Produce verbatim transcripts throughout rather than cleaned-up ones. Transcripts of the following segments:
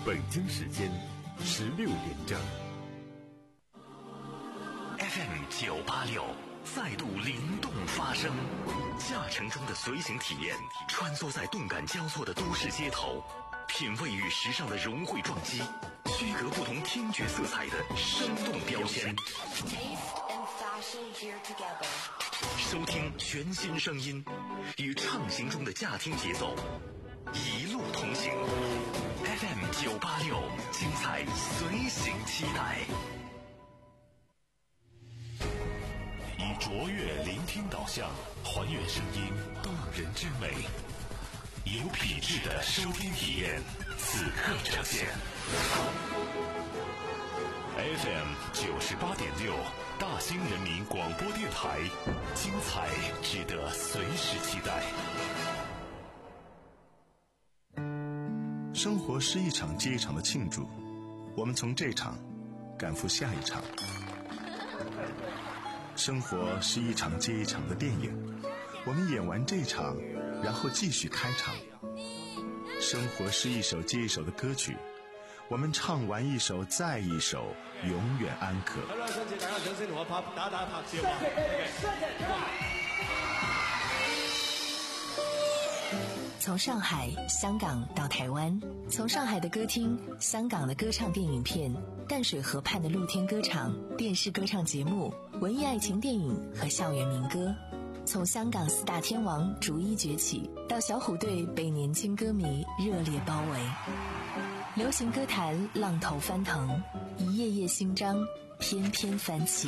北京时间十六点整。 F M 九八六再度灵动发声，驾乘中的随行体验，穿梭在动感交错的都市街头，品味与时尚的融汇撞击，区隔不同听觉色彩的生动标签。收听全新声音，与畅行中的驾听节奏，一路同行。F M 九八六，精彩随行期待。以卓越聆听导向，还原声音动人之美，有品质的收听体验，此刻呈现。F M 九十八点六，大兴人民广播电台，精彩值得随时期待。 生活是一场接一场的庆祝，我们从这场赶赴下一场。生活是一场接一场的电影，我们演完这场，然后继续开场。生活是一首接一首的歌曲，我们唱完一首再一首，永远安可。好啦，新姐，大家掌聲同我拍打打拍攝啊！ 從上海、香港到台灣，從上海的歌廳、香港的歌唱電影片、淡水河畔的露天歌場、電視歌唱節目、文藝愛情電影和校園民歌，從香港四大天王逐一崛起，到小虎隊被年輕歌迷熱烈包圍，流行歌壇浪頭翻騰，一頁頁新章翩翩翻起。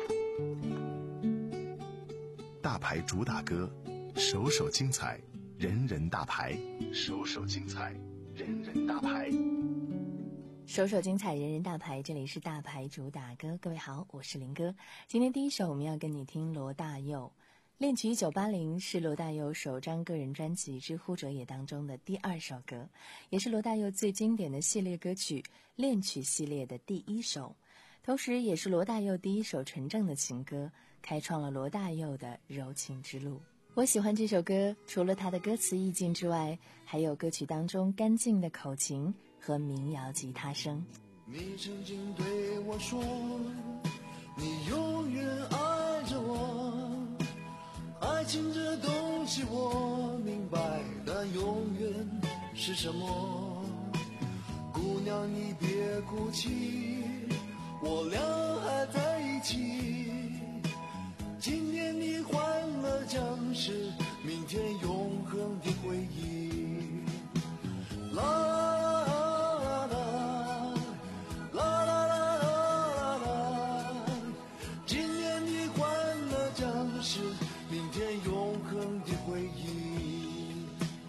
大牌主打歌，首首精彩，人人大牌，首首精彩，人人大牌， 首首精彩，人人大牌。这里是大牌主打歌，各位好，我是林哥。今天第一首我们要跟你听罗大佑。恋曲一九八零是罗大佑首张个人专辑《之乎者也》当中的第二首歌，也是罗大佑最经典的系列歌曲恋曲系列的第一首，同时也是罗大佑第一首纯正的情歌，开创了罗大佑的柔情之路。我喜欢这首歌，除了它的歌词意境之外，还有歌曲当中干净的口琴和民谣吉他声。 你曾经对我说，你永远爱着我，爱情这东西我明白，但永远是什么？姑娘你别哭泣，我俩还在一起，今天你欢乐将是明天永恒的回忆。啦啦啦啦啦啦啦，今天的欢乐将是明天永恒的回忆。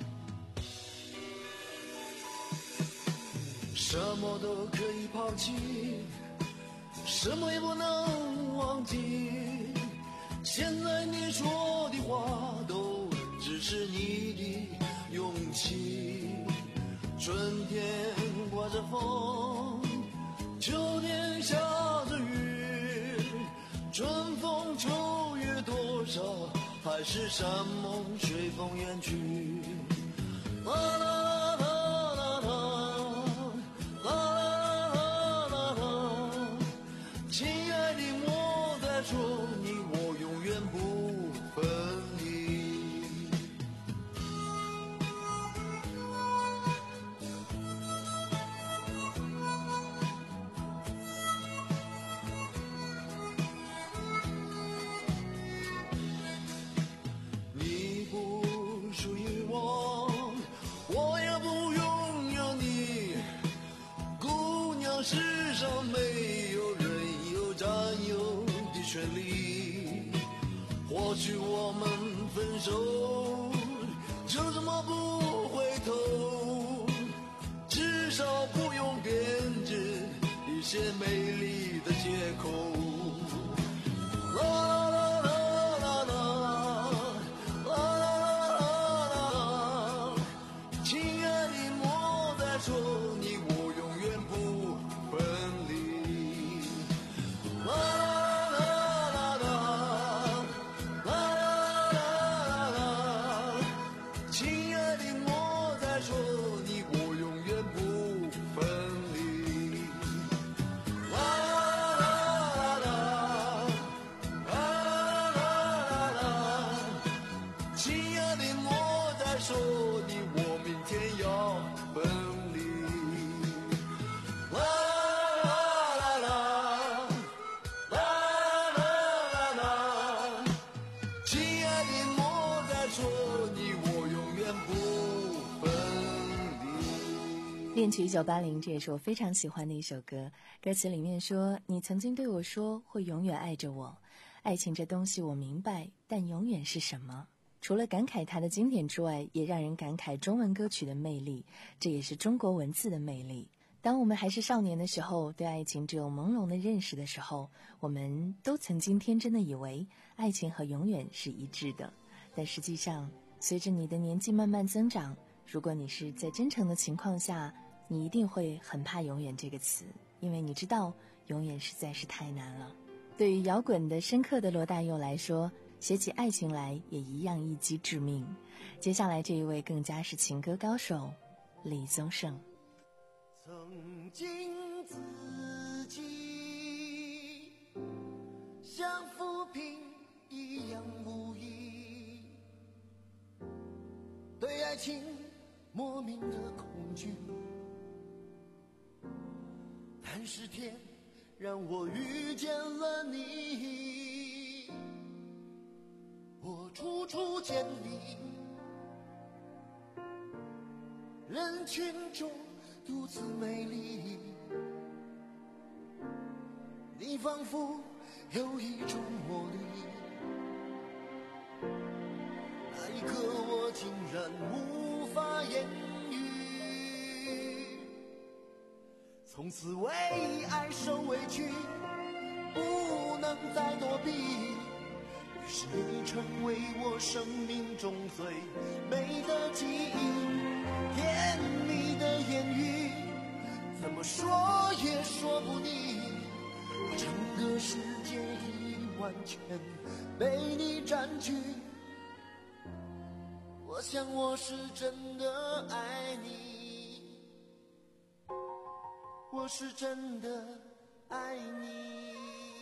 什么都可以抛弃，什么也不能忘记，现在你说的话都只是你的勇气。春天刮着风，秋天下着雨，春风秋月多少，还是山盟随风远去。啦啦啦啦啦啦啦啦啦，亲爱的莫再说你我永远不分离。你不属于我，我也不拥有你。姑娘，世上没有人有占有的权利。或许我们分手就这么不回头，至少不用编织一些美丽的借口。啦啦啦啦啦啦啦啦，亲爱的莫再说你我永远不分离。啦啦啦啦啦啦啦，亲爱的莫再说你我永远不分离。 恋曲一九八零，这也是我非常喜欢的一首歌。歌词里面说，你曾经对我说会永远爱着我，爱情这东西我明白，但永远是什么？除了感慨它的经典之外，也让人感慨中文歌曲的魅力，这也是中国文字的魅力。当我们还是少年的时候，对爱情只有朦胧的认识的时候，我们都曾经天真的以为爱情和永远是一致的。但实际上，随着你的年纪慢慢增长，如果你是在真诚的情况下，你一定会很怕永远这个词，因为你知道永远实在是太难了。对于摇滚的深刻的罗大佑来说，写起爱情来也一样一击致命。接下来这一位更加是情歌高手李宗盛。 曾经自己像浮萍一样无依，对爱情莫名的恐惧，但是天让我遇见了你，我处处见你，人群中独自美丽，你仿佛有一种魔力，那一刻我竟然无法言语，从此为爱受委屈，不能再躲避，于是你成为我生命中最美的记忆，甜蜜的言语怎么说也说不腻，整个世界已完全被你占据，我想我是真的爱你，我是真的爱你。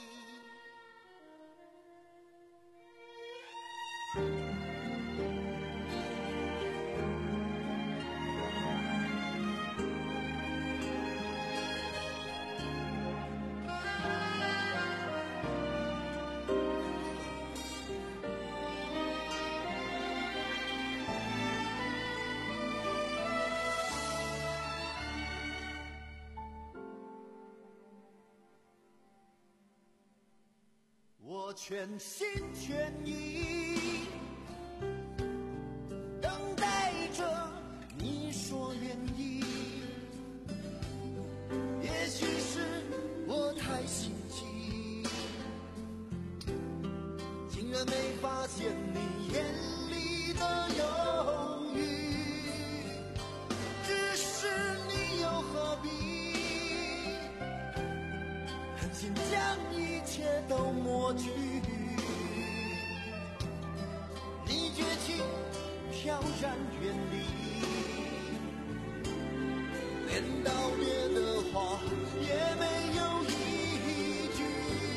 我全心全意等待着你说愿意，也许是我太心急，竟然没发现你眼里的犹豫，只是你又何必狠心将一切都抹去，你绝情飘然远离，连道别的话也没有一句，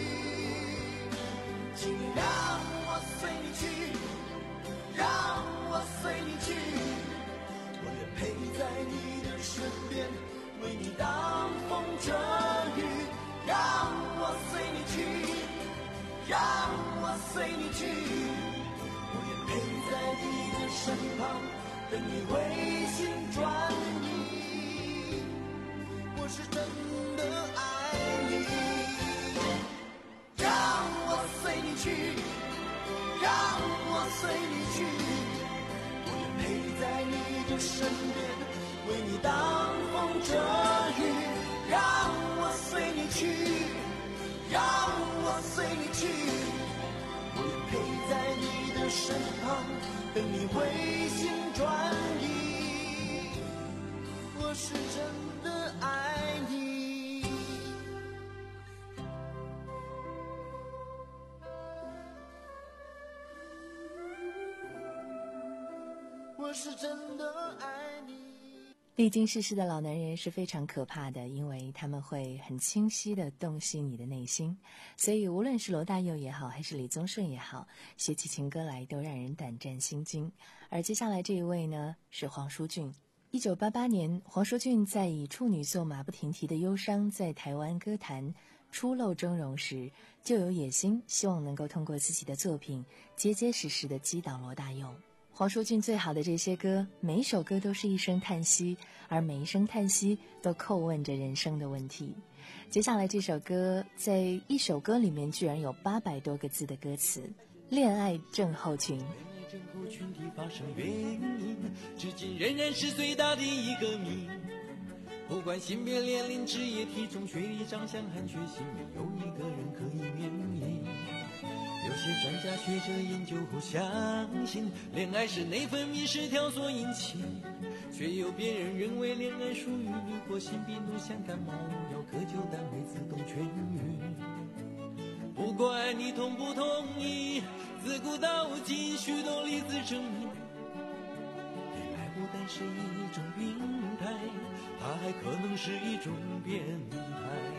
请让我随你去，让我随你去，我愿陪在你的身边，为你挡风遮雨，让我随你去，让我随你去，我愿陪在你的身旁，等你回心转意，我是真的爱你，让我随你去，让我随你去，我愿陪在你的身边，为你挡风遮雨，让我随你去，让我随你去，我愿陪在你的身旁，等你回心转意，我是真的爱你，我是真的爱你。 历经世事的老男人是非常可怕的，因为他们会很清晰地洞悉你的内心，所以无论是罗大佑也好，还是李宗盛也好，写起情歌来都让人胆战心惊。而接下来这一位呢，是黄舒骏。一九八八年，黄舒骏在以处女作《马不停蹄的忧伤》在台湾歌坛初露峥嵘时，就有野心，希望能够通过自己的作品结结实实地击倒罗大佑。 黄舒骏最好的这些歌，每一首歌都是一声叹息，而每一声叹息都叩问着人生的问题。接下来这首歌，在一首歌里面居然有八百多个字的歌词，恋爱症候群。 恋爱症候群的发生原因，至今仍然是最大的一个谜。不管性别、年龄、职业、体重、学历、长相和血型，没有一个人可以免疫。有些专家学者研究后相信，恋爱是内分泌失调所引起，却有别人认为恋爱属于你或性病毒像感冒要科救单位自动痊愈。不管你同不同意，自古到今许多例子证明，恋爱不但是一种病态，它还可能是一种变态。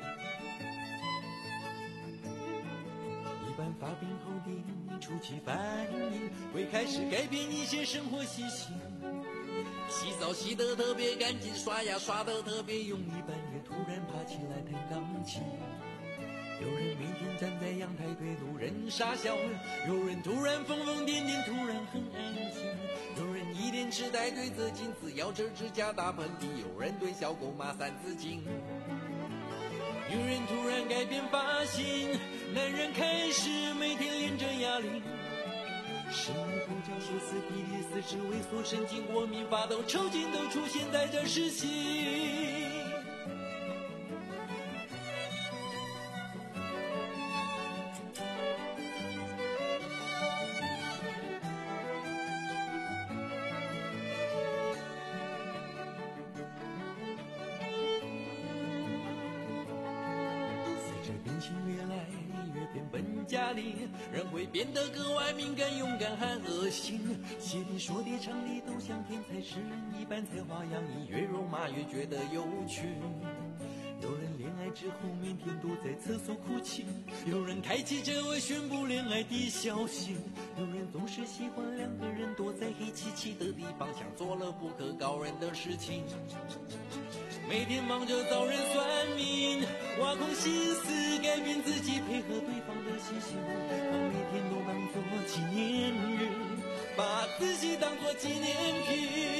一般发病后的初期反应会开始改变一些生活习性，洗澡洗得特别干净，刷牙刷得特别用力，半夜突然爬起来弹钢琴。有人每天站在阳台对路人傻笑，有人突然疯疯癫癫，突然很安静。有人一脸痴呆对着镜子咬着指甲打喷嚏，有人对小狗骂三字经。女人突然改变发型，男人开始每天练着哑铃。食物不交歇斯底里四肢萎缩神经过敏发抖抽筋都出现在这时期。家里人会变得格外敏感、勇敢和恶心，写的说的唱的都像天才诗人一般才华洋溢，越肉麻越觉得有趣。有人恋爱之后每天都在厕所哭泣，有人开启这位宣布恋爱的消息，有人总是喜欢两个人躲在黑漆漆的地方，像做了不可告人的事情。每天忙着找人算命，挖空心思改变自己，配合对方的习性，把每天都当作纪念日，把自己当作纪念品。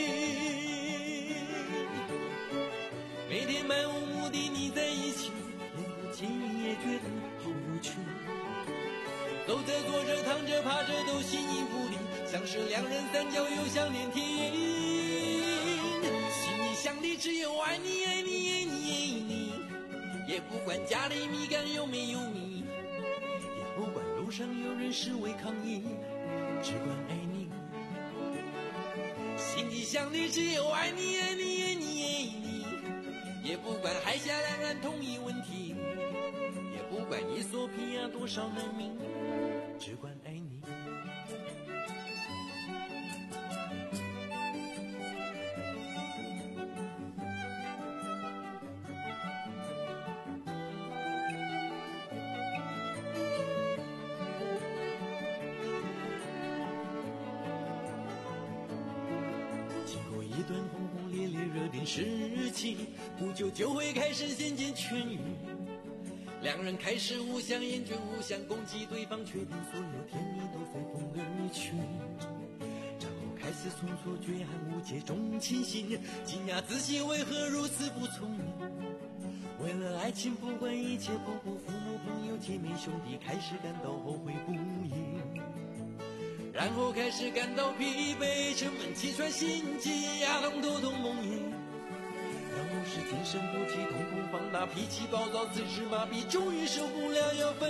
每天漫无目的腻在一起，连不亲也觉得好无趣。走着坐着躺着趴着都形影不离，像是两人三角又像连体婴。想的只有爱你爱你爱你爱你，也不管家里米缸有没有米，也不管路上有人示威抗议，只管爱你。心里想的只有爱你爱你爱你爱你，也不管海峡两岸统一问题，也不管伊索比亚多少难民，只管爱你。一段轰轰烈烈热恋时期，不久就会开始渐渐痊愈。两人开始互相厌倦，互相攻击对方，确定所有甜蜜都随风而去。然后开始从错觉和误解中清醒，惊讶自己为何如此不聪明。为了爱情不管一切，包括父母朋友姐妹兄弟，开始感到后悔不已。然后开始感到疲惫，沉闷气喘心悸，牙痛头痛梦魇。然后是精神不济，瞳孔放大，脾气暴躁，四肢麻痹，终于受不了要分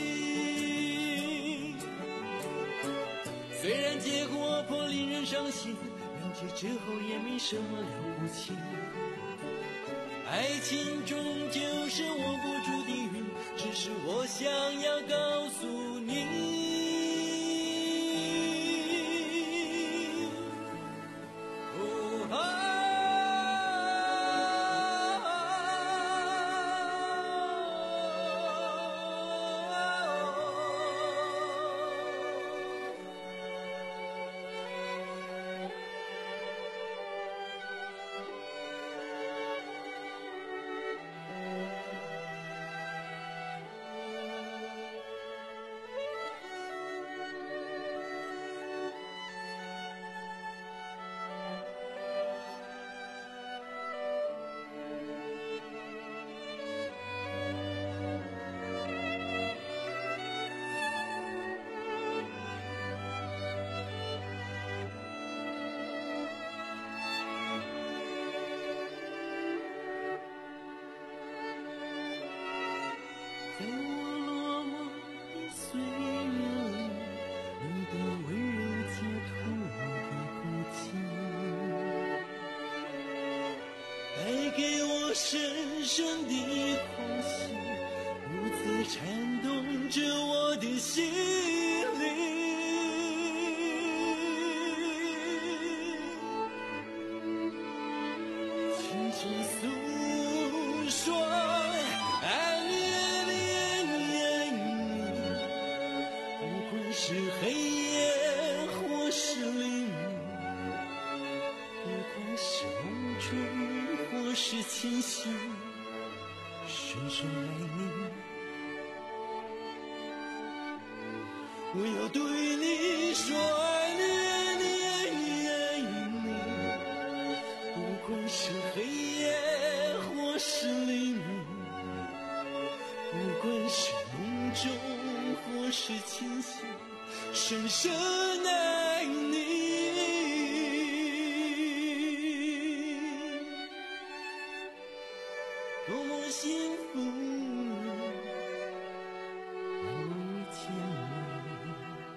离。虽然结果颇令人伤心，了解之后也没什么了不起。爱情终究是我不住的云，只是我想要告诉你。 深深的空隙，如此颤动着我的心灵。轻轻诉说爱你爱你爱你，不管是黑夜或是黎明，不管是梦中或是清醒，深深爱你。我要对你说爱你爱你爱你爱你，不管是黑夜或是黎明，不管是梦中或是清醒，深深爱你。多么幸福，能遇见你。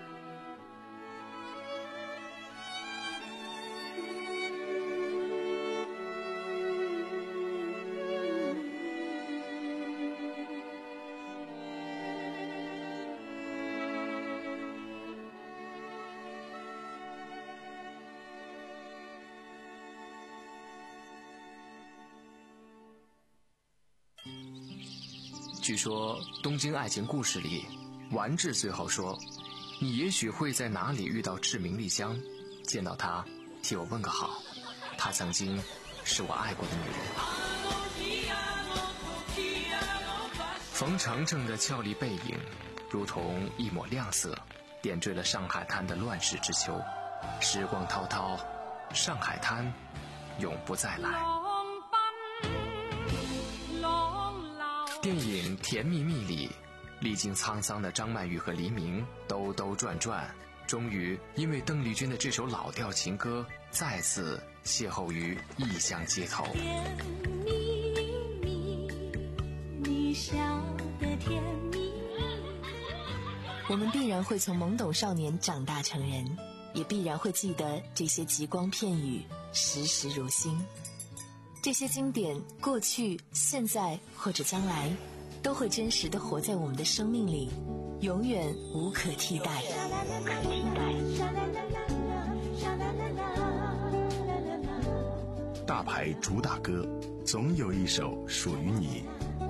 据说东京爱情故事里，丸治最后说，你也许会在哪里遇到志明丽香，见到她替我问个好，她曾经是我爱过的女人。冯程程的俏丽背影如同一抹亮色，点缀了上海滩的乱世之秋。时光滔滔，上海滩永不再来。电影《甜蜜蜜》里，历经沧桑的张曼玉和黎明兜兜转转，终于因为邓丽君的这首老调情歌，再次邂逅于异乡街头。 甜蜜蜜，你笑得甜蜜。 我们必然会从懵懂少年长大成人，也必然会记得这些极光片语，时时如新。这些经典，过去、现在或者将来，都会真实地活在我们的生命里，永远无可替代。 大牌主打歌，总有一首属于你。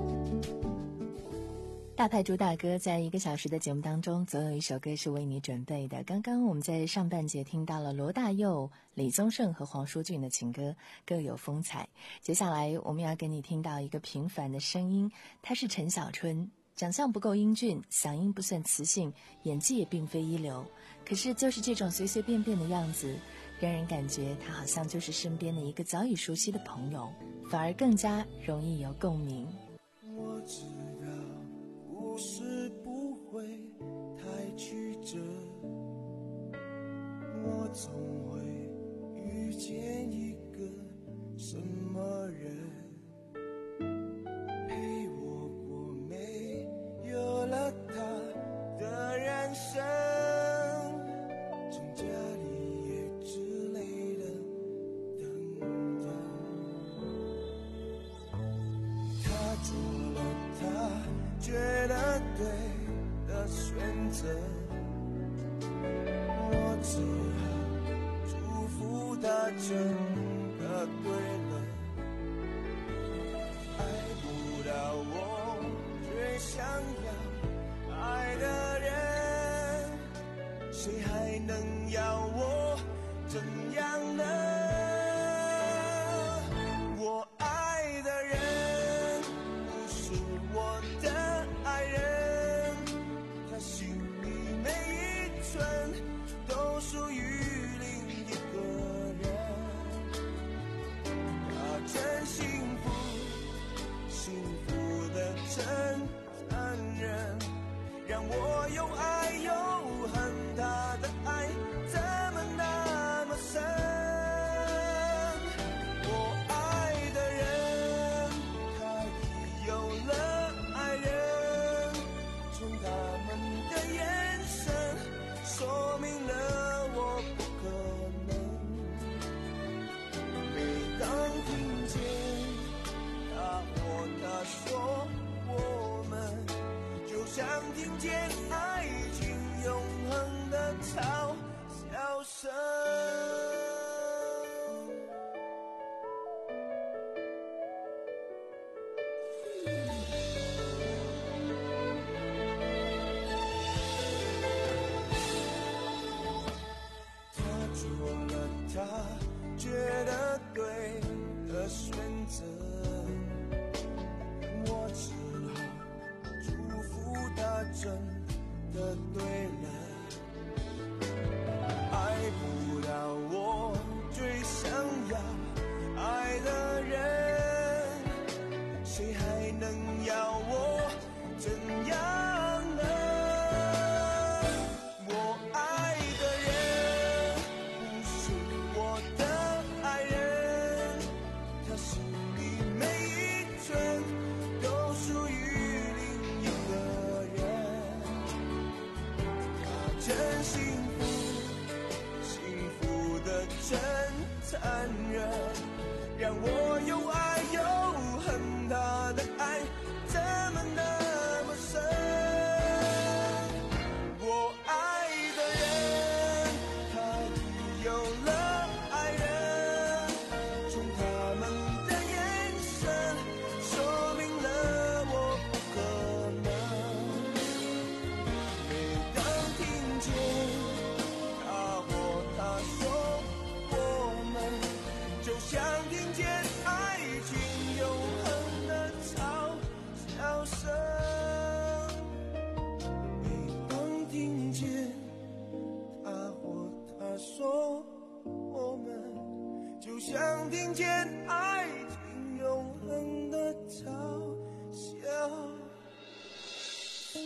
大牌主打歌在一个小时的节目当中，总有一首歌是为你准备的。刚刚我们在上半节听到了罗大佑、李宗盛和黄舒骏的情歌，各有风采。接下来我们要跟你听到一个平凡的声音，他是陈小春，长相不够英俊，嗓音不算磁性，演技也并非一流，可是就是这种随随便便的样子，让人感觉他好像就是身边的一个早已熟悉的朋友，反而更加容易有共鸣。 我知道故事不会太曲折，我总会遇见一个什么人，陪我过没有了他的人生，从家里也之类的等等，他做了他觉得对的选择，我只好祝福他真的对了，爱不到我最想要爱的人，谁还能要我怎样呢？我爱的人不是我的爱人，他心里每一寸都属于另一个人，他真幸福，幸福的真残忍，让我又爱又恨，他的爱怎么那么深？我爱的人，他已有了爱人，从他们的眼神说明了我不可能。每当听见他样我又爱又恨，他的爱怎么那么深？我爱的人，他已有了爱人，从他们的眼神说明了我不可能。每当听见他或她说我们，就像听见爱情永恒的嘲笑声。每当听见他或她说我们，就像听见爱情永恒的嘲笑声。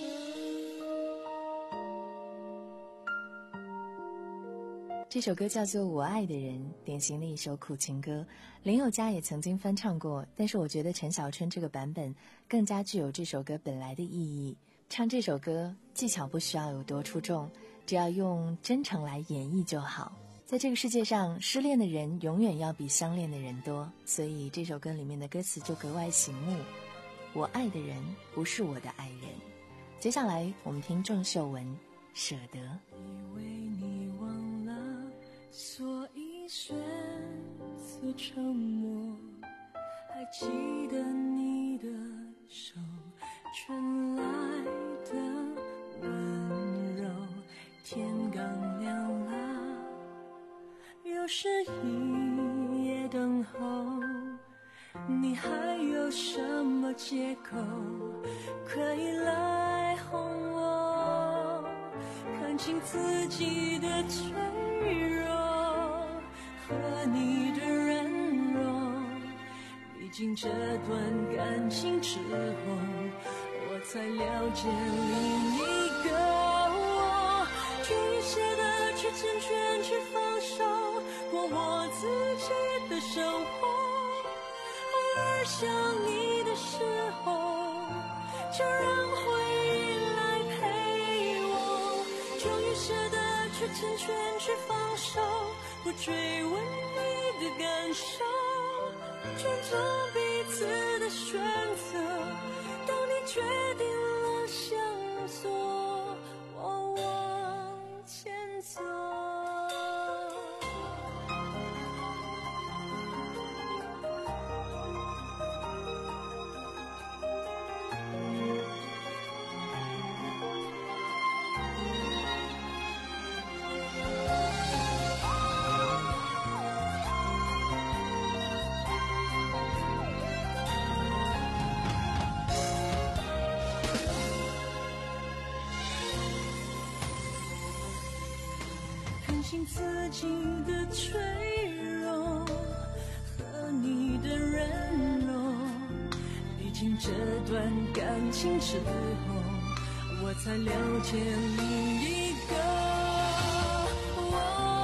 这首歌叫做《我爱的人》，典型的一首苦情歌。林宥嘉也曾经翻唱过，但是我觉得陈小春这个版本更加具有这首歌本来的意义。唱这首歌技巧不需要有多出众，只要用真诚来演绎就好。在这个世界上，失恋的人永远要比相恋的人多，所以这首歌里面的歌词就格外醒目。我爱的人不是我的爱人。接下来我们听郑秀文《舍得》。 以为你忘了，所以选择沉默，还记得你的手传来的温柔。天刚亮了，又是一夜等候，你还有什么借口可以来哄我？看清自己的脆弱和你的软弱，毕竟这段感情之后，我才了解另一个我。终于舍得去成全，去放手，过我自己的生活。偶尔想你的时候，就让回忆来陪我。终于舍得去成全，去放手，不追问你的感受，尊重彼此的选择。当你决定了向左，我往前走。自己的脆弱和你的软弱，毕竟这段感情之后，我才了解另一个我。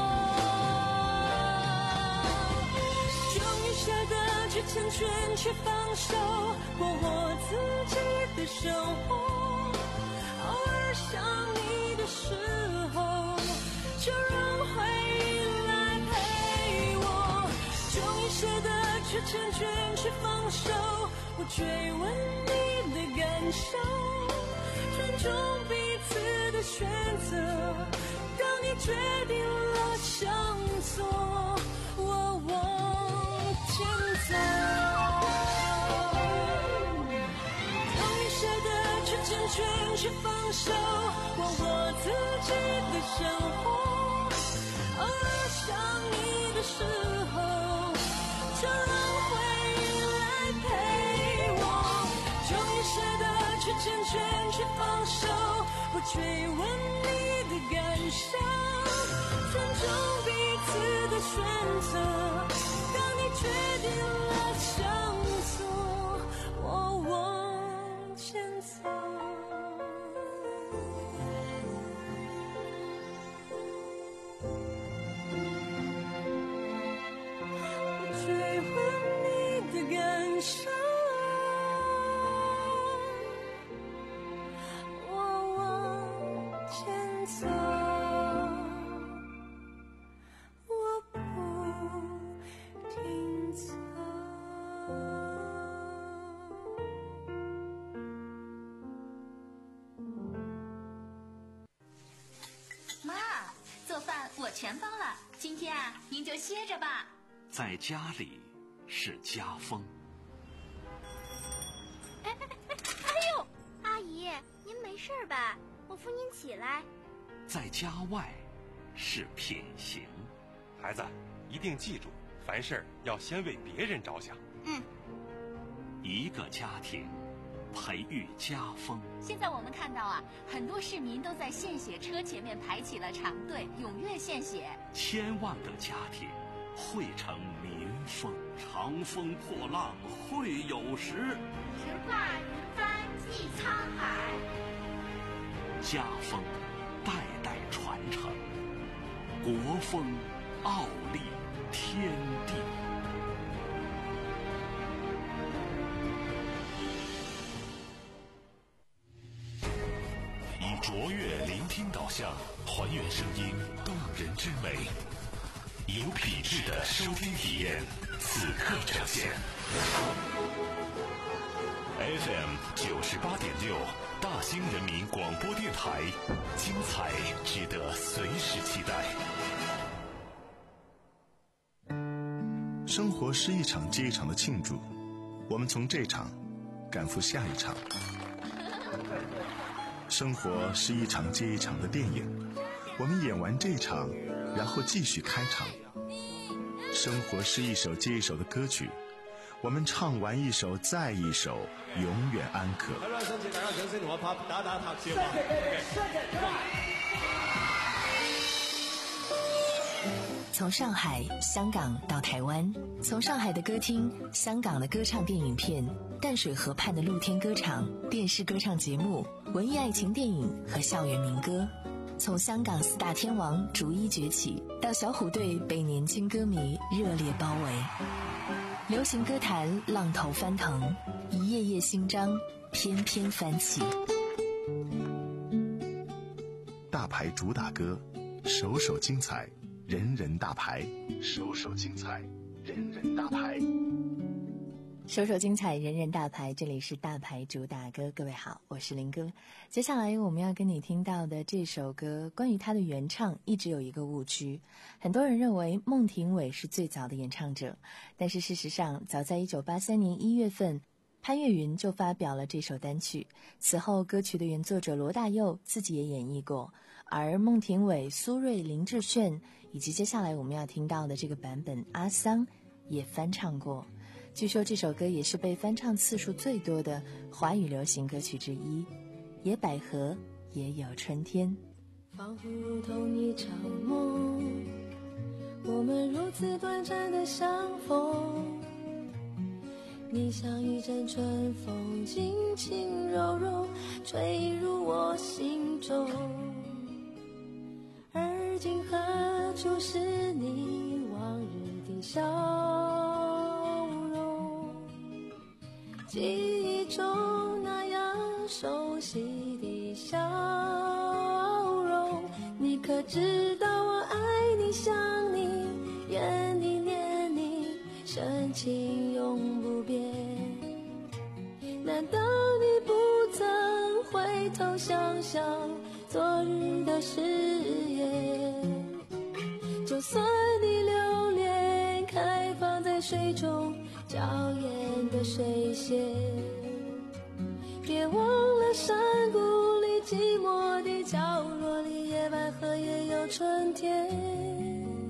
终于舍得去成全，去放手，过我自己的生活。偶尔想你的时候，就让回忆来陪我。终于舍得去成全，去放手，不追问你的感受，尊重彼此的选择。当你决定了向左，我往前走。终于舍得去成全，去放手，过我自己的生活。偶尔想你的时候，就让回忆来陪我。终于舍得去成全，去放手，不追问你的感受，尊重彼此的选择。当你决定了向左，我往前走。追问你的感受，我往前走，我不停走。 我全包了，今天啊，您就歇着吧。 在家里是家风。 哎哎哎哎呦，阿姨，您没事吧？我扶您起来。 在家外是品行。 孩子，一定记住，凡事要先为别人着想。 嗯。 一个家庭培育家风。 现在我们看到啊，很多市民都在献血车前面排起了长队，踊跃献血。 千万个家庭汇成民风。长风破浪会有时， 直挂云帆济沧海。 家风代代传承，国风傲立天地。 以卓越聆听导向，还原声音动人之美，有品质的收听体验，此刻呈现。F M 九十八点六，大兴人民广播电台，精彩值得随时期待。 生活是一场接一场的庆祝，我们从这场赶赴下一场。生活是一场接一场的电影，我们演完这场，然后继续开场。生活是一首接一首的歌曲，我们唱完一首再一首，永远安可。 从上海、香港到台湾，从上海的歌厅、香港的歌唱电影片、淡水河畔的露天歌场、电视歌唱节目、文艺爱情电影和校园民歌，从香港四大天王逐一崛起，到小虎队被年轻歌迷热烈包围。流行歌坛浪头翻腾，一页页新章翩翩翻起。 大牌主打歌，首首精彩，人人大牌，首首精彩，人人大牌。 首首精彩，人人大牌，这里是大牌主打歌。各位好，我是林哥。接下来我们要跟你听到的这首歌，关于它的原唱一直有一个误区，很多人认为孟庭苇是最早的演唱者，但是事实上早在一九八三年一月份，潘越云就发表了这首单曲，此后歌曲的原作者罗大佑自己也演绎过，而孟庭苇、苏芮、林志炫以及接下来我们要听到的这个版本阿桑也翻唱过。据说这首歌也是被翻唱次数最多的华语流行歌曲之一。野百合也有春天， 仿佛如同一场梦，我们如此短暂的相逢，你像一阵春风，轻轻柔柔吹入我心中。而今何处是你往日的笑容？记忆中那样熟悉的笑容，你可知道我爱你想你，怨你念你，深情永不变。难道你不曾回头想想昨日的誓言？就算你留恋开放在水中娇艳的水仙，别忘了山谷里寂寞的角落里，野百合也有春天。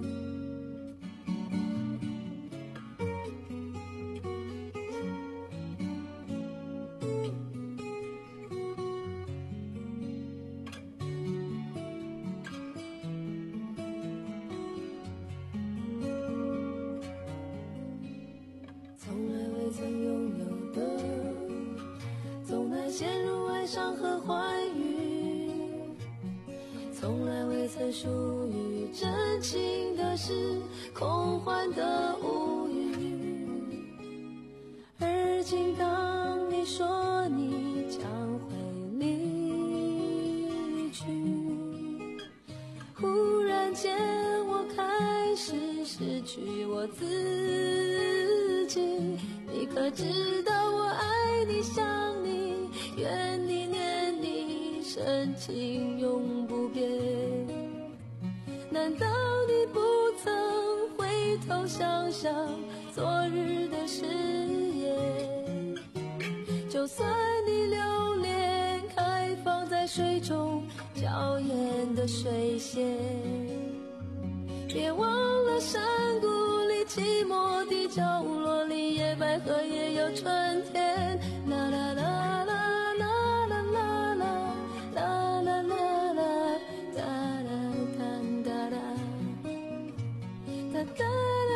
陷入哀伤和欢愉，从来未曾属于真情的事，空幻的无语。而今当你说你将会离去，忽然间我开始失去我自己。你可知道我爱你想你，怨你念你，深情永不变。难难道你不曾回头想想昨日的誓言？就算你留恋开放在水中娇艳的水仙，别忘了山谷里寂寞的角落里，野百合也有春天。啦啦啦啦啦啦啦啦啦啦啦啦哒啦哒哒哒哒哒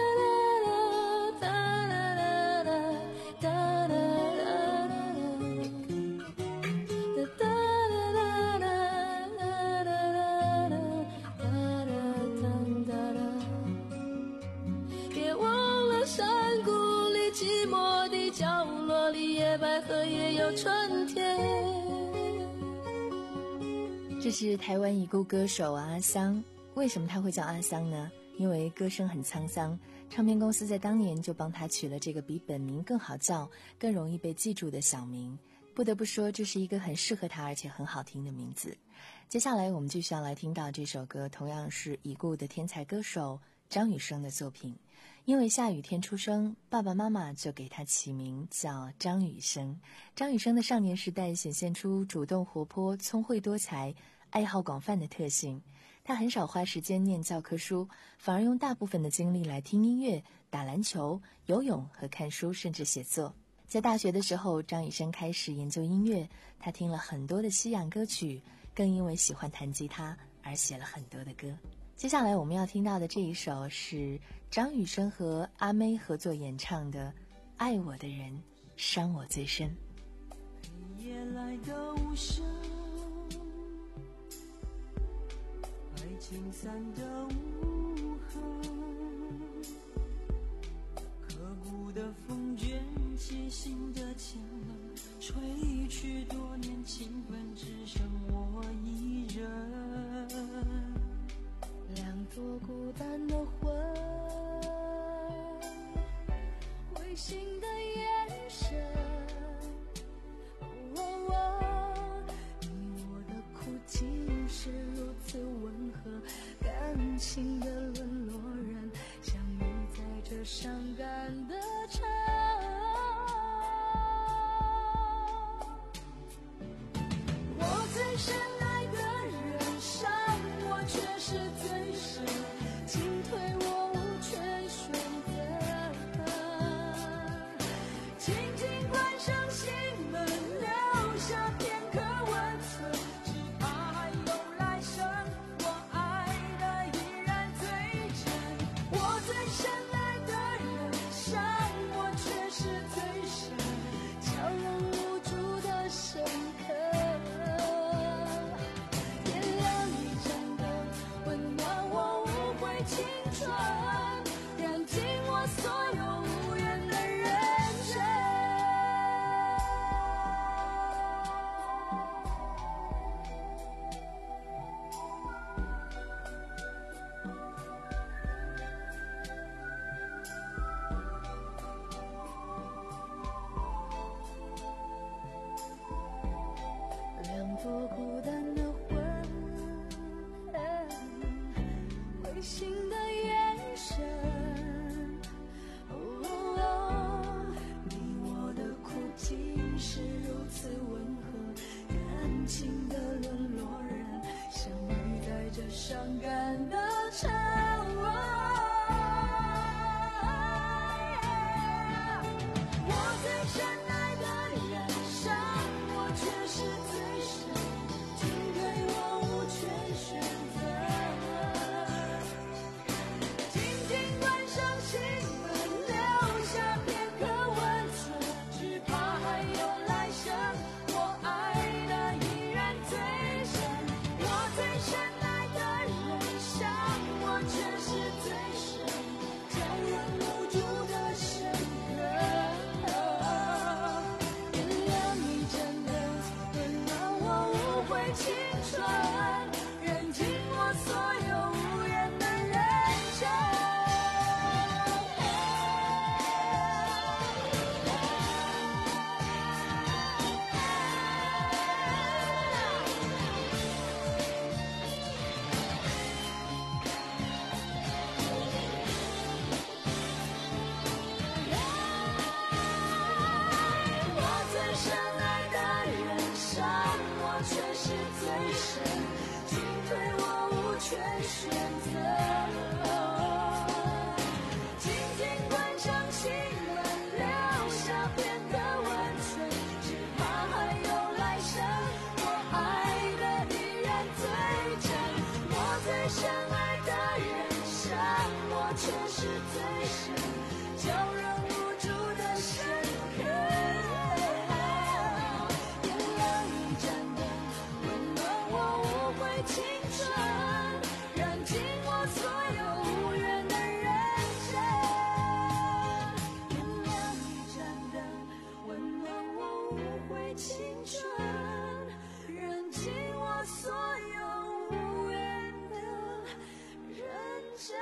百合也有春天。 这是台湾已故歌手阿桑。为什么他会叫阿桑呢？因为歌声很沧桑，唱片公司在当年就帮他取了这个比本名更好叫、更容易被记住的小名。不得不说，这是一个很适合他而且很好听的名字。接下来我们继续要来听到这首歌，同样是已故的天才歌手张雨生的作品。因为下雨天出生，爸爸妈妈就给他起名叫张雨生。张雨生的少年时代显现出主动活泼、聪慧多才、爱好广泛的特性。他很少花时间念教科书，反而用大部分的精力来听音乐、打篮球、游泳和看书，甚至写作。在大学的时候，张雨生开始研究音乐，他听了很多的西洋歌曲，更因为喜欢弹吉他而写了很多的歌。接下来我们要听到的这一首是张雨生和阿妹合作演唱的《爱我的人伤我最深》。 黑夜来的无声，爱情散的无痕，刻骨的风卷起心的情冷，吹去多年情分，只剩我一人。两朵孤单的魂，灰心的眼神，哦哦，你我的苦竟是如此温和，感情的沦落人，相遇在这伤感的城。我最深爱的人伤我却是最深，进退我无权选择，轻轻关上心门，留下片刻温存，只怕还有来生，我爱的依然最真。我最深爱的人伤我却是最深，悄然无助的深刻。青春燃尽我所有无缘的人生。两朵孤单的魂，灰心的眼神，哦，你我的苦竟是如此温和，感情的沦落人，相遇在这伤感的城。我最深爱的人伤我却是最深，进退我无权选择。青春燃尽我所有无缘的人生。 的青春，燃尽我所有无缘的认真。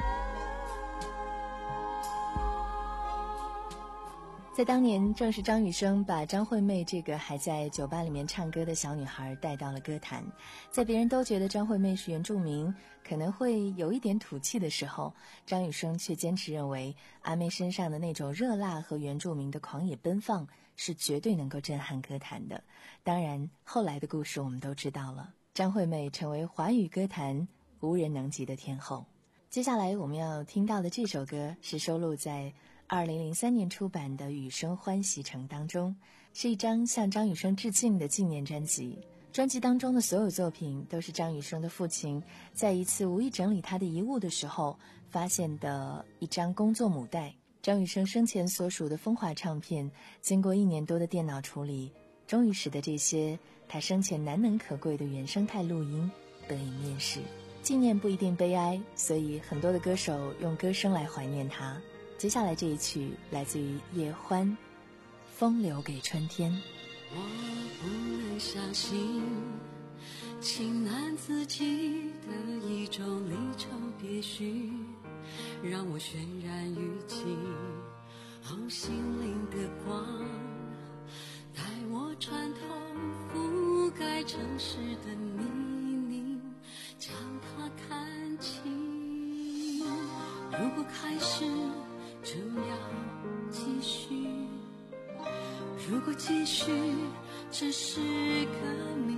在当年，正是张雨生把张惠妹这个还在酒吧里面唱歌的小女孩带到了歌坛。在别人都觉得张惠妹是原住民，可能会有一点土气的时候，张雨生却坚持认为阿妹身上的那种热辣和原住民的狂野奔放是绝对能够震撼歌坛的。当然，后来的故事我们都知道了，张惠妹成为华语歌坛无人能及的天后。接下来我们要听到的这首歌是收录在二零零三年出版的《雨声欢喜城》当中，是一张向张雨生致敬的纪念专辑。专辑当中的所有作品都是张雨生的父亲在一次无意整理他的遗物的时候发现的一张工作母带。张雨生生前所属的风华唱片经过一年多的电脑处理，终于使得这些他生前难能可贵的原生态录音得以面世。纪念不一定悲哀，所以很多的歌手用歌声来怀念他。接下来这一曲来自于叶欢，风留给春天。 我不能相信情难自己的一种离愁别绪，让我渲染语气红心灵的光，带我穿透覆盖城市的泥泞，将它看清。如果开始就要继续，如果继续只是革命，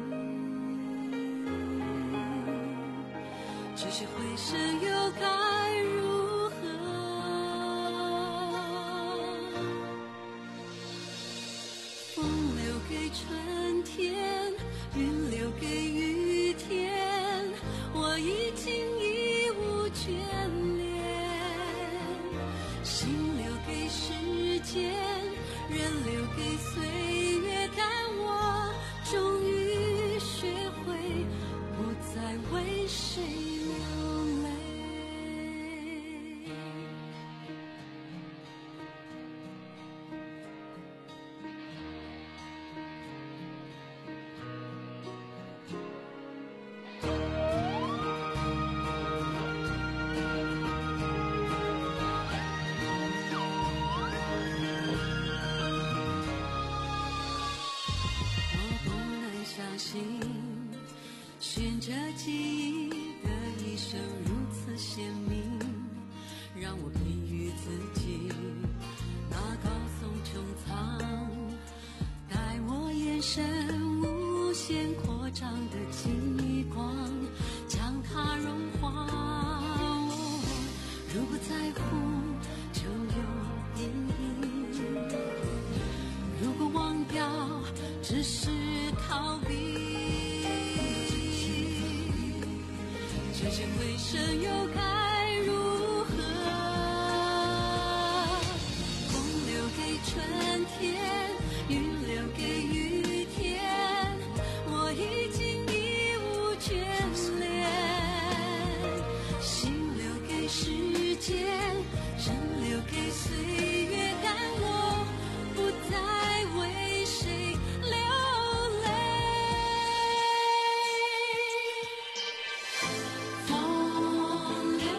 这些回声又该如何？风留给春天，云留给雨天，我已经已无眷恋，心留给时间，人留给岁月，但我终于学会不再为谁流泪。循着记忆的一生如此鲜明，让我比喻自己那高耸穹苍，带我眼神无限扩张的极光，将它融化。哦，如果在乎就有阴影，如果忘掉只是逃避，这些回声又该如何？风留给春天，云留给雨天，我已经已无眷恋，心留给时间，人留给岁月，但我不再为谁流泪。风留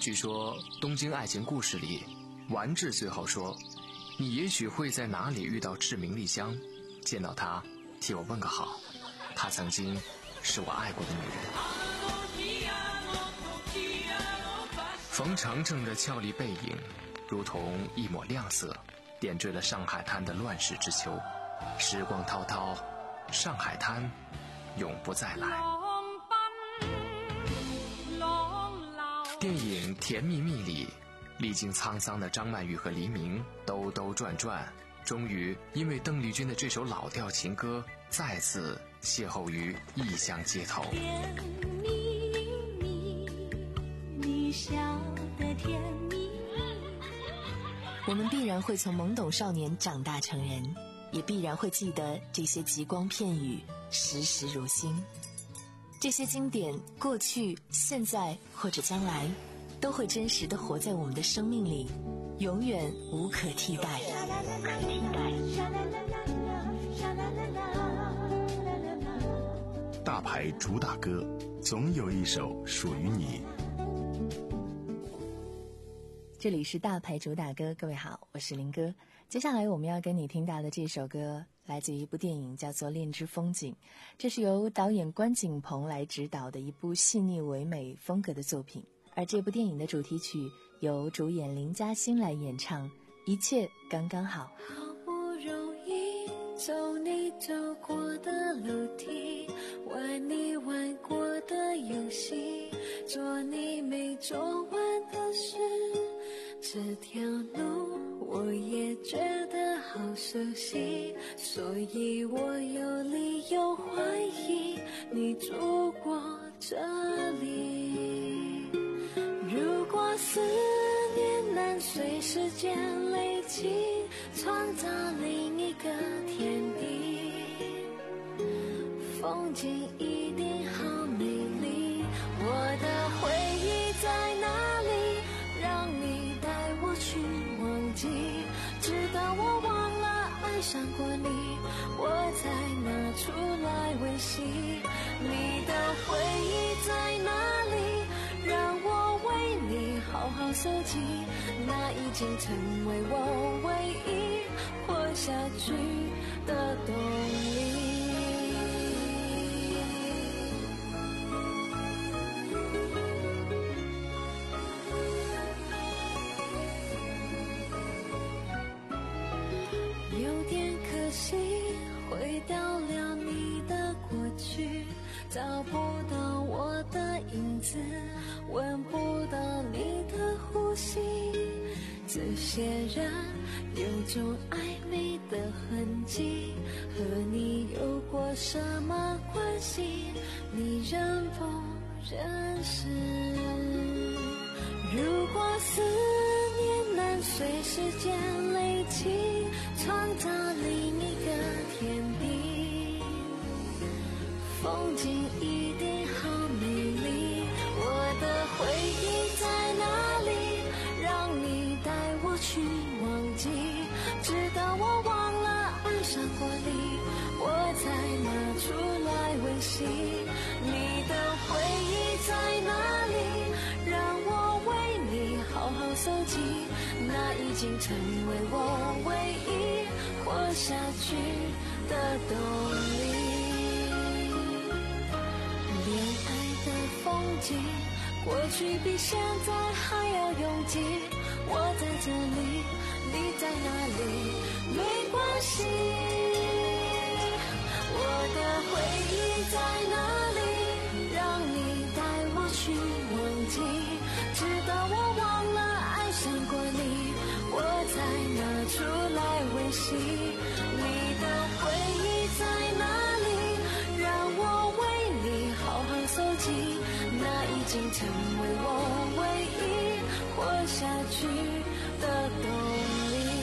据说《东京爱情故事》里，丸治最后说，你也许会在哪里遇到志明莉香，见到她替我问个好，她曾经是我爱过的女人。冯程程的俏丽背影如同一抹亮色，点缀了上海滩的乱世之秋。时光滔滔，上海滩永不再来。电影《甜蜜蜜》里，历经沧桑的张曼玉和黎明兜兜转转，终于因为邓丽君的这首老调情歌再次邂逅于异乡街头。 甜蜜蜜，你笑得甜蜜。 我们必然会从懵懂少年长大成人，也必然会记得这些极光片语，时时如新。这些经典，过去、现在或者将来，都会真实地活在我们的生命里，永远无可替代。 大牌主打歌，总有一首属于你。 这里是大牌主打歌，各位好，我是林哥。接下来我们要跟你听到的这首歌来自于一部电影，叫做《恋之风景》，这是由导演关锦鹏来执导的一部细腻唯美风格的作品。而这部电影的主题曲由主演林嘉欣来演唱，一切刚刚好。 好不容易走你走过的楼梯，玩你玩过的游戏，做你没做完的事，这条路我也觉得好熟悉，所以我有理由怀疑你住过这里。如果思念能随时间累积，创造另一个天地，风景一定好美丽。我的回忆在哪里？让你带我去忘记，直到我忘了爱上过你，我才拿出来维系。你的回忆在哪里？让我为你好好收集，那已经成为我唯一活下去的动力。有点可惜，回到了你的过去，找不到我的影子，闻不到你的呼吸，这些人有种暧昧的痕迹，和你有过什么关系？你认不认识？如果思念能随时间累积，创造另一个天地，风景一定好美丽。我的回忆在哪里？让你带我去忘记，直到我忘了爱上过你，我才拿出来维系。你的回忆在哪里？让我为你好好收集，那已经成为我唯一活下去的动力。恋爱的风景，过去比现在还要拥挤。我在这里，你在哪里？没关系。我的回忆在哪里？让你带我去忘记，直到我忘了爱上过你，我才拿出来维系。你的回忆在哪里？让我为你好好收集，那已经成为我唯一活下去的动力。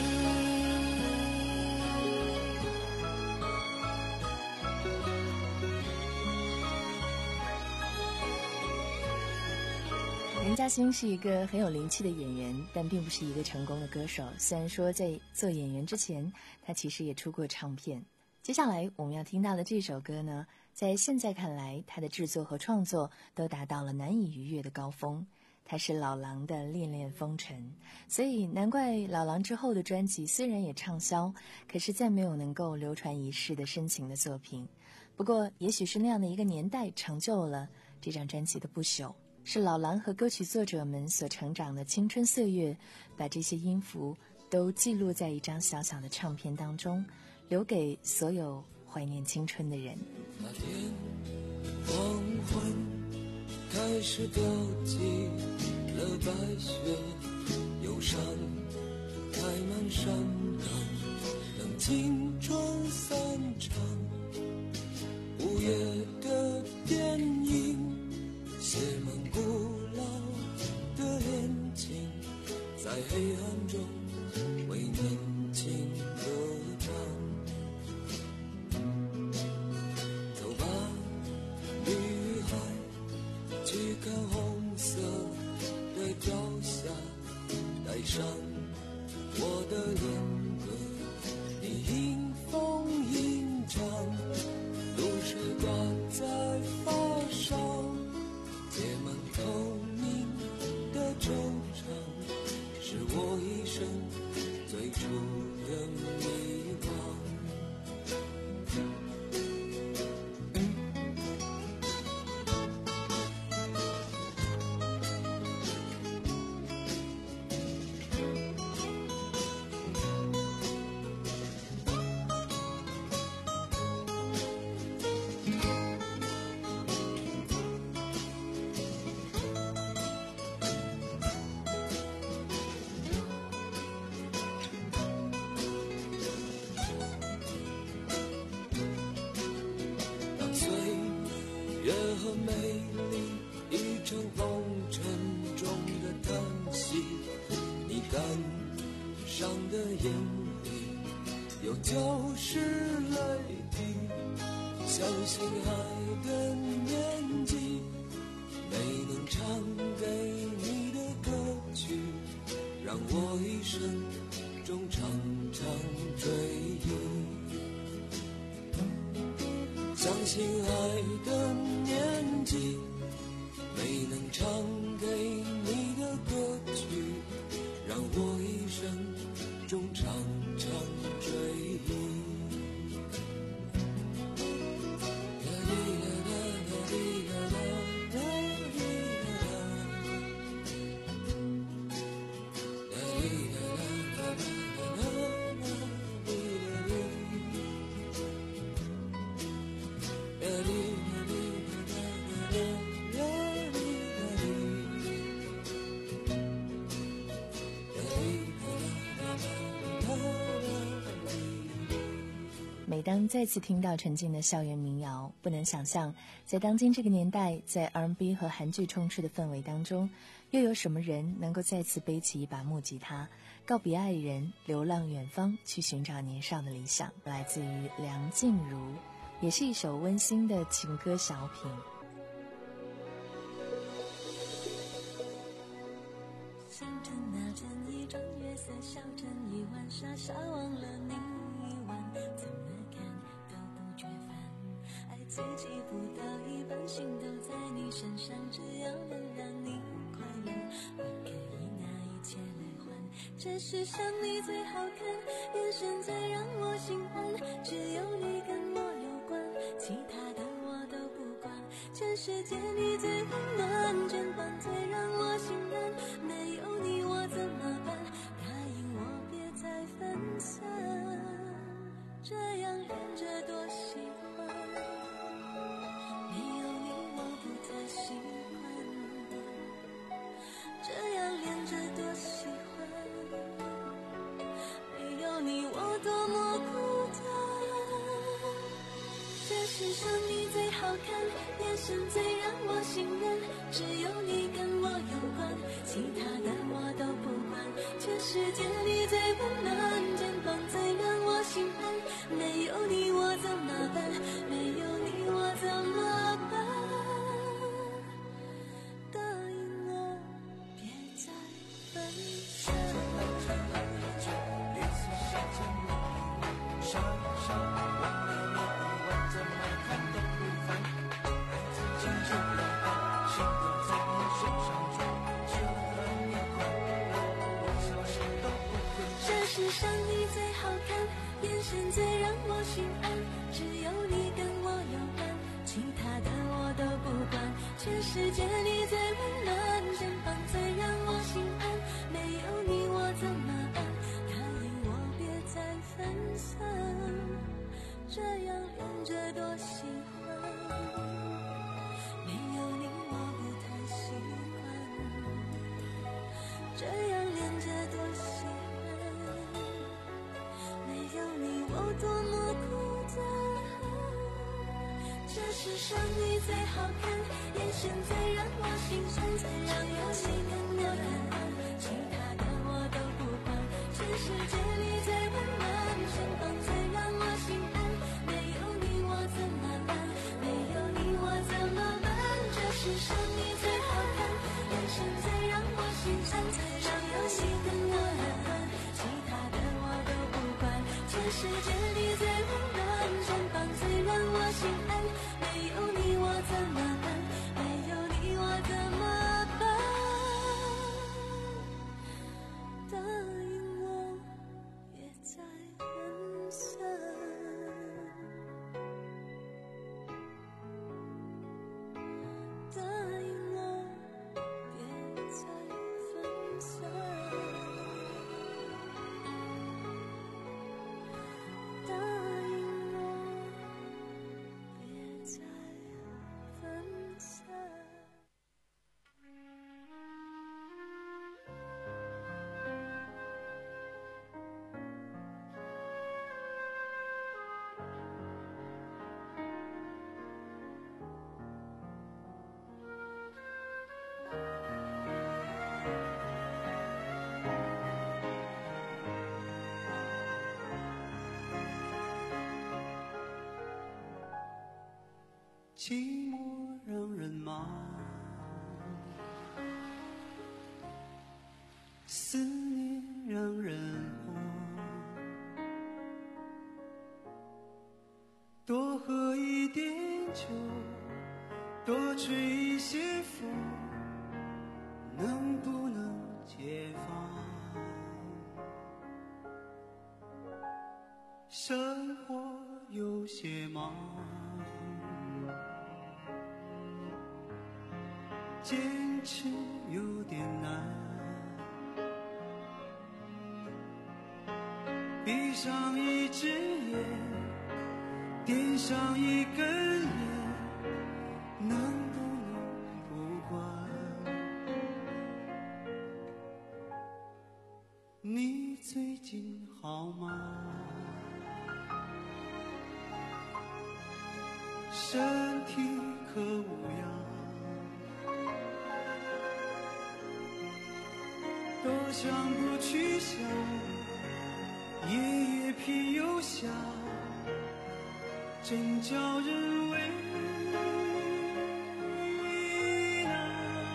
林嘉欣是一个很有灵气的演员，但并不是一个成功的歌手。虽然说在做演员之前，他其实也出过唱片。接下来我们要听到的这首歌呢，在现在看来，他的制作和创作都达到了难以逾越的高峰。 他是老狼的恋恋风尘，所以难怪老狼之后的专辑虽然也畅销，可是再没有能够流传一世的深情的作品。不过也许是那样的一个年代成就了这张专辑的不朽，是老狼和歌曲作者们所成长的青春岁月，把这些音符都记录在一张小小的唱片当中，留给所有怀念青春的人。 那天黄昏开始掉进了白雪，忧伤开满山岗，等青春散场。午夜的电影写满古老的恋情，在黑暗中为年轻歌唱。走吧，女孩，去看红色的朝霞，带上我的恋歌，你迎风吟唱，露水挂在发梢，结满透明的惆怅，是我一生最初的迷惘。月和美丽一场红尘中的叹息，你感伤的眼里有旧时泪滴，相信爱的年纪，没能唱给你的歌曲，让我一生中常常追忆。相信爱的年纪，没能唱给你的歌曲，让我一生中常常追忆。 每当再次听到陈静的校园民谣，不能想象在当今这个年代，在 R and B 和韩剧充斥的氛围当中，又有什么人能够再次背起一把木吉他，告别爱人，流浪远方，去寻找年少的理想。来自于梁静茹，也是一首温馨的情歌小品。 星辰那阵一张月色，小镇一晚傻傻忘了你一晚，怎么看都不觉烦，爱自己不到一半，心都在你身上，只要能让你快乐，我可以拿一切来换。这世上你最好看，眼神最让我心安，只有你跟我有关，其他的我都不管。全世界你最温暖，肩膀最让我心安，没有你我怎么办？答应我别再分散，这样恋着多喜欢，没有你我不再喜欢，这样恋着多喜欢，没有你我多么孤单。这世上你最好看，眼神最让我信任，只有你跟我有关，其他的我都不管。全世界你最温暖，肩膀最让我心安，没有你我怎么办？没有你我怎么办？答应我别再分散。 心都在你手上转，只世上你最好看，眼神最让我心安，只有你跟我有关，其他的我都不管。全世界你最温暖，肩膀最让我心安，没有你我怎么办？答应我别再分散，这样连着多喜欢。没有你我不太习惯，这样连着多喜欢。没有你我多么孤单。这世上你最好看，眼神最让我心酸，最让有你跟我看，其他的我都不管。全世界你最温暖，身旁最让我心安，没有你我怎么办？没有你我怎么办？这世上你最好看，眼神最让我心酸，最让有你跟我看，其他的我都不管。全世界你最温暖，身旁最让我心安，没有你我怎么办？没有你我怎么办？答应我别再分散，答应我别再分散，答应我别再分散。 寂寞让人忙，思念让人慌。多喝一点酒，多吹一些风，能不能解放？生活有些忙，坚持有点难，闭上一只眼，点上一根烟，能不能不管？你最近好吗？身体可无恙？多想不去想，夜夜偏又想，真叫人为难。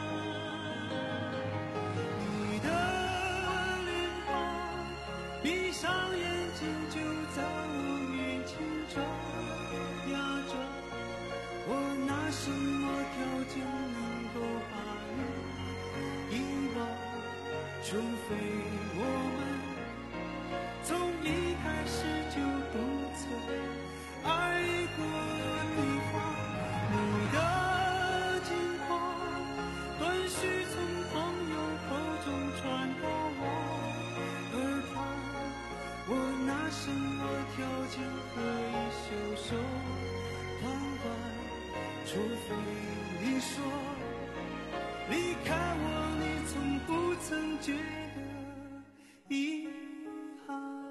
你的脸庞，闭上眼睛就在我面前转呀转，我拿什么条件能够把你遗忘？除非我们从一开始就不曾爱过对方。你的近况断续从朋友口中传到我耳旁，我拿什么条件可以袖手旁观？除非你说离开我，你从不曾觉得遗憾。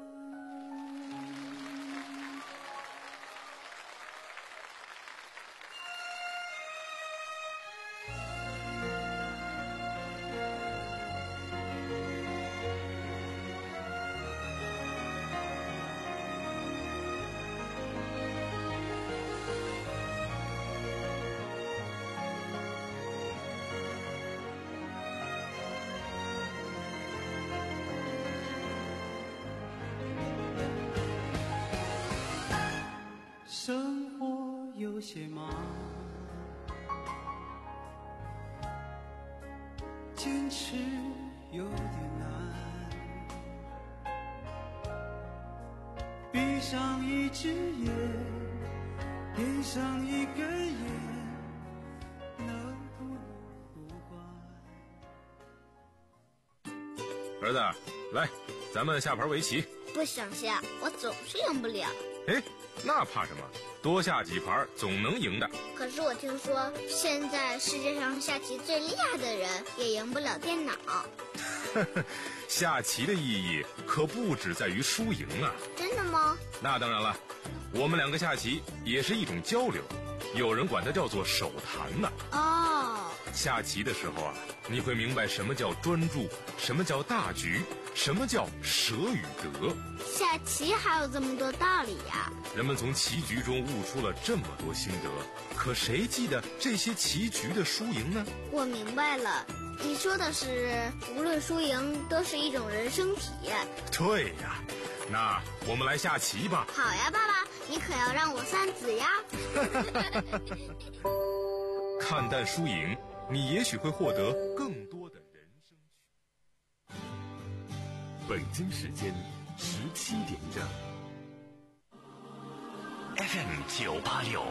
生活有些忙，坚持有点难， 上一只眼，点上一根烟，能不能不管？ 儿子，来，咱们下盘围棋。 不想下，我总是赢不了。 哎，那怕什么？多下几盘总能赢的。 可是我听说，现在世界上下棋最厉害的人也赢不了电脑。 下棋的意义可不只在于输赢啊！ 真的吗？ 那当然了，我们两个下棋也是一种交流，有人管它叫做手谈呢。 哦， 下棋的时候啊，你会明白什么叫专注，什么叫大局，什么叫舍与得。 下棋还有这么多道理呀！ 人们从棋局中悟出了这么多心得，可谁记得这些棋局的输赢呢？ 我明白了，你说的是无论输赢都是一种人生体验。 对呀，那我们来下棋吧。 好呀，爸爸，你可要让我三子呀。 看淡输赢，你也许会获得更多的人生趣。 北京时间十七点整。 F M 九八六